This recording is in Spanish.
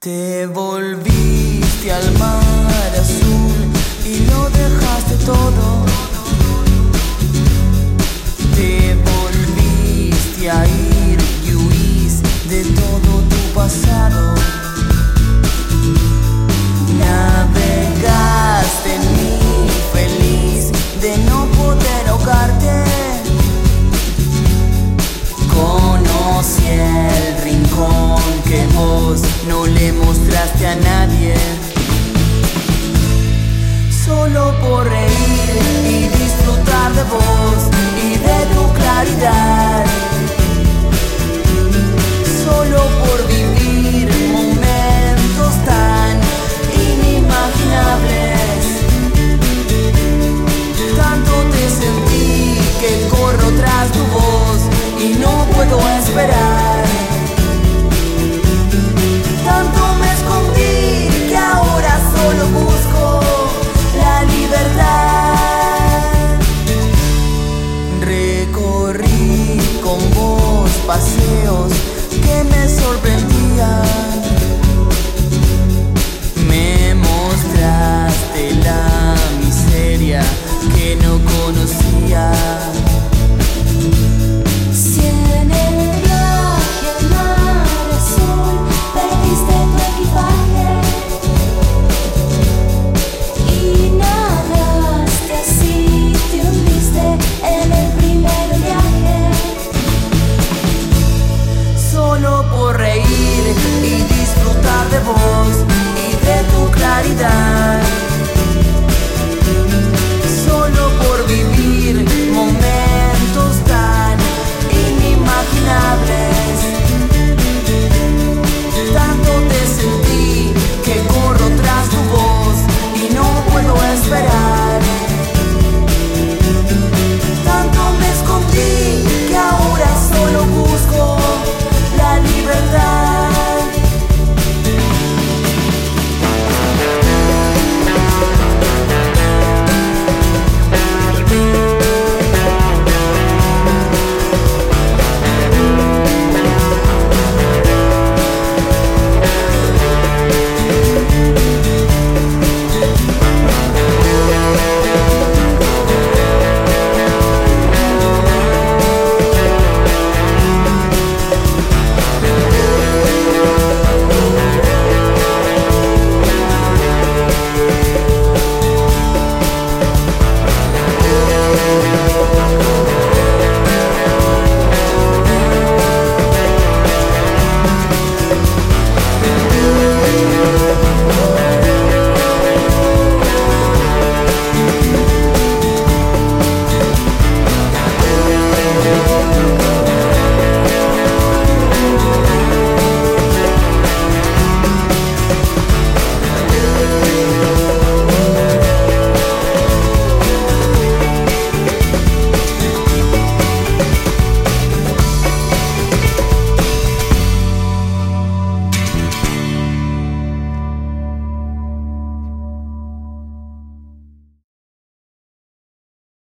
Te volviste al mar azul y lo dejaste todo. Te volviste a ir y huís de todo tu pasado. Navegaste en mí feliz de no poder ahogarte. Conocí el rincón que vos no le mostraste a nadie. Solo por reír y disfrutar de vos y de tu claridad.